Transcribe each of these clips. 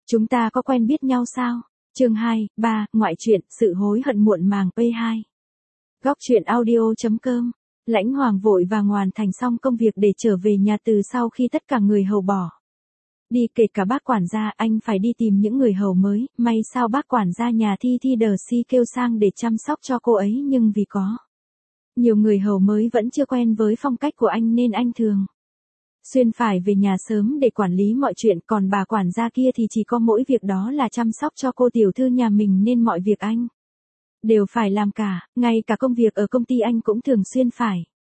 Chúng ta có quen biết nhau sao? Chương 2, 3, ngoại truyện, sự hối hận muộn màng P2. Góc truyện audio.com. Lãnh Hoàng vội vàng hoàn thành xong công việc để trở về nhà từ sau khi tất cả người hầu bỏ đi, kể cả bác quản gia. Anh phải đi tìm những người hầu mới. May sao bác quản gia nhà Thi Darcy kêu sang để chăm sóc cho cô ấy, nhưng vì có nhiều người hầu mới vẫn chưa quen với phong cách của anh nên anh thường xuyên phải về nhà sớm để quản lý mọi chuyện, còn bà quản gia kia thì chỉ có mỗi việc đó là chăm sóc cho cô tiểu thư nhà mình nên mọi việc anh đều phải làm cả, ngay cả công việc ở công ty anh cũng thường xuyên phải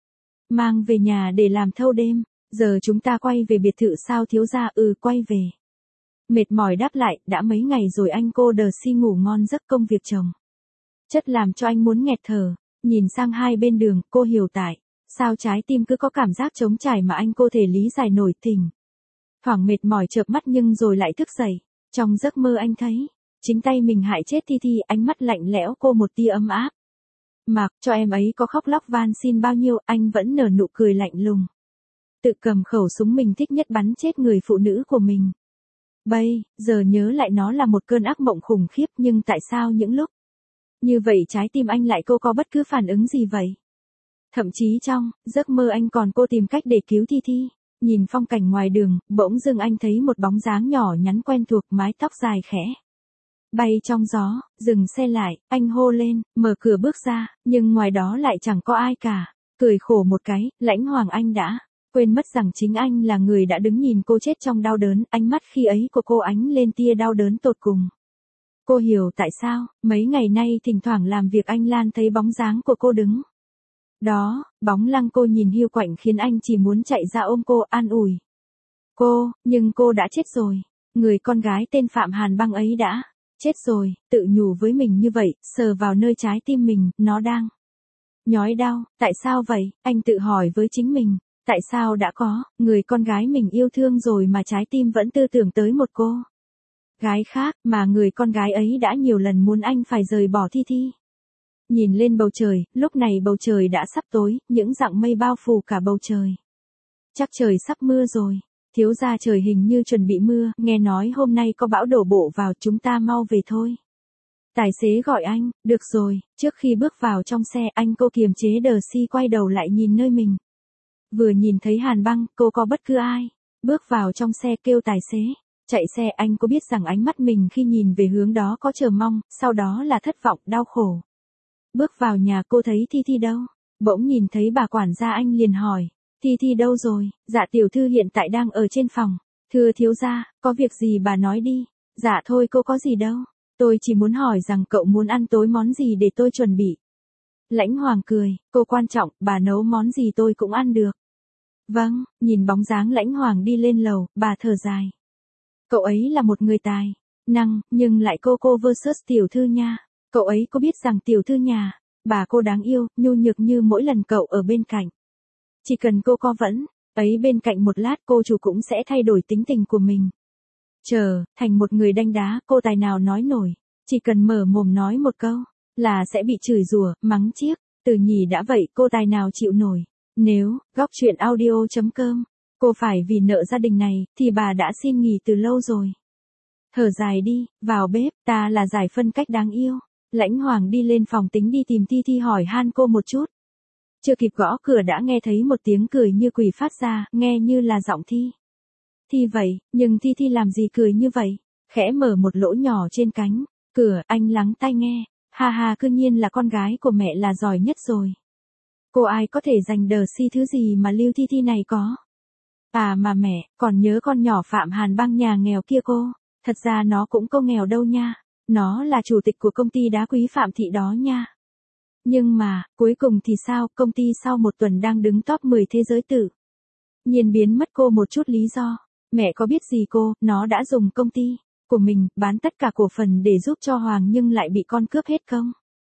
mang về nhà để làm thâu đêm. Giờ chúng ta quay về biệt thự sao thiếu gia? Quay về. Mệt mỏi đáp lại, đã mấy ngày rồi anh. Cô Darcy ngủ ngon giấc, công việc chồng chất làm cho anh muốn nghẹt thở. Nhìn sang hai bên đường, cô hiểu tại sao trái tim cứ có cảm giác trống trải mà anh cô thể lý giải nổi. Thỉnh thoảng mệt mỏi chợp mắt nhưng rồi lại thức dậy. Trong giấc mơ anh thấy chính tay mình hại chết Thi, ánh mắt lạnh lẽo cô một tia ấm áp. Mặc cho em ấy có khóc lóc van xin bao nhiêu, anh vẫn nở nụ cười lạnh lùng. Tự cầm khẩu súng mình thích nhất bắn chết người phụ nữ của mình. Bây giờ nhớ lại nó là một cơn ác mộng khủng khiếp, nhưng tại sao những lúc như vậy trái tim anh lại cô có bất cứ phản ứng gì vậy? Thậm chí trong giấc mơ anh còn cô tìm cách để cứu Thi. Nhìn phong cảnh ngoài đường, bỗng dưng anh thấy một bóng dáng nhỏ nhắn quen thuộc, mái tóc dài khẽ bay trong gió. Dừng xe lại, anh hô lên, mở cửa bước ra, nhưng ngoài đó lại chẳng có ai cả. Cười khổ một cái, Lãnh Hoàng anh đã quên mất rằng chính anh là người đã đứng nhìn cô chết trong đau đớn. Ánh mắt khi ấy của cô ánh lên tia đau đớn tột cùng. Cô hiểu tại sao mấy ngày nay thỉnh thoảng làm việc anh Lan thấy bóng dáng của cô đứng đó, bóng lăng cô nhìn hiu quạnh khiến anh chỉ muốn chạy ra ôm cô, an ủi cô, nhưng cô đã chết rồi. Người con gái tên Phạm Hàn Băng ấy đã chết rồi, tự nhủ với mình như vậy, sờ vào nơi trái tim mình, nó đang nhói đau. Tại sao vậy? Anh tự hỏi với chính mình. Tại sao đã có người con gái mình yêu thương rồi mà trái tim vẫn tư tưởng tới một cô gái khác, mà người con gái ấy đã nhiều lần muốn anh phải rời bỏ Thi. Nhìn lên bầu trời, lúc này bầu trời đã sắp tối, những dặng mây bao phủ cả bầu trời. Chắc trời sắp mưa rồi. Thiếu gia, trời hình như chuẩn bị mưa, nghe nói hôm nay có bão đổ bộ vào, chúng ta mau về thôi. Tài xế gọi anh. Được rồi. Trước khi bước vào trong xe, anh cô kiềm chế Darcy quay đầu lại nhìn nơi mình vừa nhìn thấy Hàn Băng. Cô có bất cứ ai bước vào trong xe kêu tài xế chạy xe. Anh cô biết rằng ánh mắt mình khi nhìn về hướng đó có chờ mong, sau đó là thất vọng, đau khổ. Bước vào nhà cô thấy Thi đâu? Bỗng nhìn thấy bà quản gia anh liền hỏi. Thi đâu rồi? Dạ tiểu thư hiện tại đang ở trên phòng. Thưa thiếu gia, có việc gì bà nói đi. Dạ thôi cô có gì đâu. Tôi chỉ muốn hỏi rằng cậu muốn ăn tối món gì để tôi chuẩn bị. Lãnh Hoàng cười. Cô quan trọng, bà nấu món gì tôi cũng ăn được. Vâng. Nhìn bóng dáng Lãnh Hoàng đi lên lầu, bà thở dài. Cậu ấy là một người tài năng, nhưng lại cô versus tiểu thư nha. Cậu ấy có biết rằng tiểu thư nhà bà cô đáng yêu, nhu nhược như mỗi lần cậu ở bên cạnh. Chỉ cần cô có vẫn ấy bên cạnh một lát, cô chủ cũng sẽ thay đổi tính tình của mình. Thành một người đanh đá, cô tài nào nói nổi. Chỉ cần mở mồm nói một câu là sẽ bị chửi rủa, mắng chiếc. Từ nhỉ đã vậy, cô tài nào chịu nổi. Nếu góc truyện audio.com cô phải vì nợ gia đình này thì bà đã xin nghỉ từ lâu rồi. Thở dài đi, vào bếp, ta là giải phân cách đáng yêu. Lãnh Hoàng đi lên phòng tính đi tìm Thi hỏi han cô một chút. Chưa kịp gõ cửa đã nghe thấy một tiếng cười như quỷ phát ra, nghe như là giọng Thi vậy, nhưng Thi làm gì cười như vậy? Khẽ mở một lỗ nhỏ trên cánh cửa, anh lắng tai nghe. Ha, cư nhiên là con gái của mẹ là giỏi nhất rồi. Cô ai có thể dành Darcy thứ gì mà lưu Thi này có. À mà mẹ, còn nhớ con nhỏ Phạm Hàn Băng nhà nghèo kia cô. Thật ra nó cũng không nghèo đâu nha. Nó là chủ tịch của công ty đá quý Phạm Thị đó nha. Nhưng mà, cuối cùng thì sao? Công ty sau một tuần đang đứng top 10 thế giới tự nhiên biến mất. Cô một chút lý do. Mẹ có biết gì cô, nó đã dùng công ty của mình bán tất cả cổ phần để giúp cho Hoàng nhưng lại bị con cướp hết công.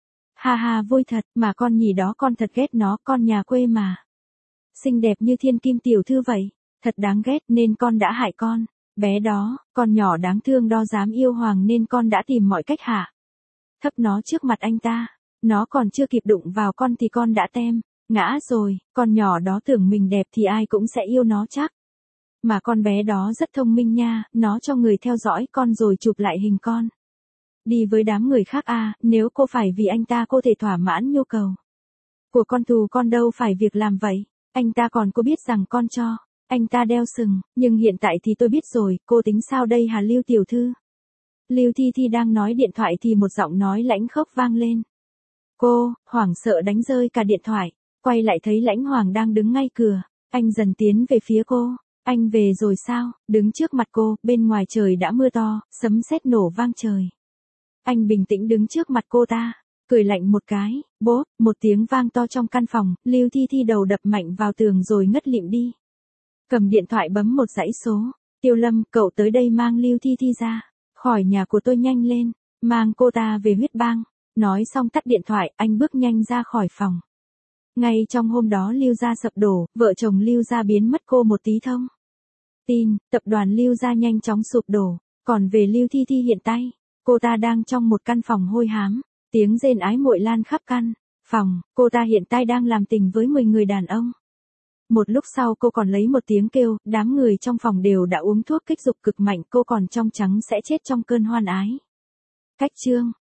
Ha, vui thật, mà con nhỉ đó, con thật ghét nó, con nhà quê mà. Xinh đẹp như thiên kim tiểu thư vậy. Thật đáng ghét nên con đã hại con. Bé đó, con nhỏ đáng thương đó dám yêu Hoàng nên con đã tìm mọi cách hạ thấp nó trước mặt anh ta. Nó còn chưa kịp đụng vào con thì con đã ngã rồi. Con nhỏ đó tưởng mình đẹp thì ai cũng sẽ yêu nó chắc. Mà con bé đó rất thông minh nha, nó cho người theo dõi con rồi chụp lại hình con. Đi với đám người khác à, nếu cô phải vì anh ta cô thể thỏa mãn nhu cầu của con thù con đâu phải việc làm vậy. Anh ta còn có biết rằng con cho anh ta đeo sừng, nhưng hiện tại thì tôi biết rồi, cô tính sao đây hả Lưu tiểu thư? Lưu Thi Thi đang nói điện thoại thì một giọng nói lãnh khốc vang lên. Cô, hoảng sợ đánh rơi cả điện thoại, quay lại thấy Lãnh Hoàng đang đứng ngay cửa, anh dần tiến về phía cô. Anh về rồi sao? Đứng trước mặt cô, bên ngoài trời đã mưa to, sấm sét nổ vang trời. Anh bình tĩnh đứng trước mặt cô ta, cười lạnh một cái, bốp, một tiếng vang to trong căn phòng, Lưu Thi Thi đầu đập mạnh vào tường rồi ngất lịm đi. Cầm điện thoại bấm một dãy số, Tiêu Lâm, cậu tới đây mang Lưu Thi Thi ra, khỏi nhà của tôi nhanh lên, mang cô ta về huyết bang. Nói xong tắt điện thoại, anh bước nhanh ra khỏi phòng. Ngay trong hôm đó Lưu gia sập đổ, vợ chồng Lưu gia biến mất cô một tí thông tin, tập đoàn Lưu gia nhanh chóng sụp đổ, còn về Lưu Thi Thi hiện tại, cô ta đang trong một căn phòng hôi hám, tiếng rên ái muội lan khắp căn phòng, cô ta hiện tại đang làm tình với 10 người đàn ông. Một lúc sau cô còn lấy một tiếng kêu, đám người trong phòng đều đã uống thuốc kích dục cực mạnh, cô còn trong trắng sẽ chết trong cơn hoan ái. Cách chương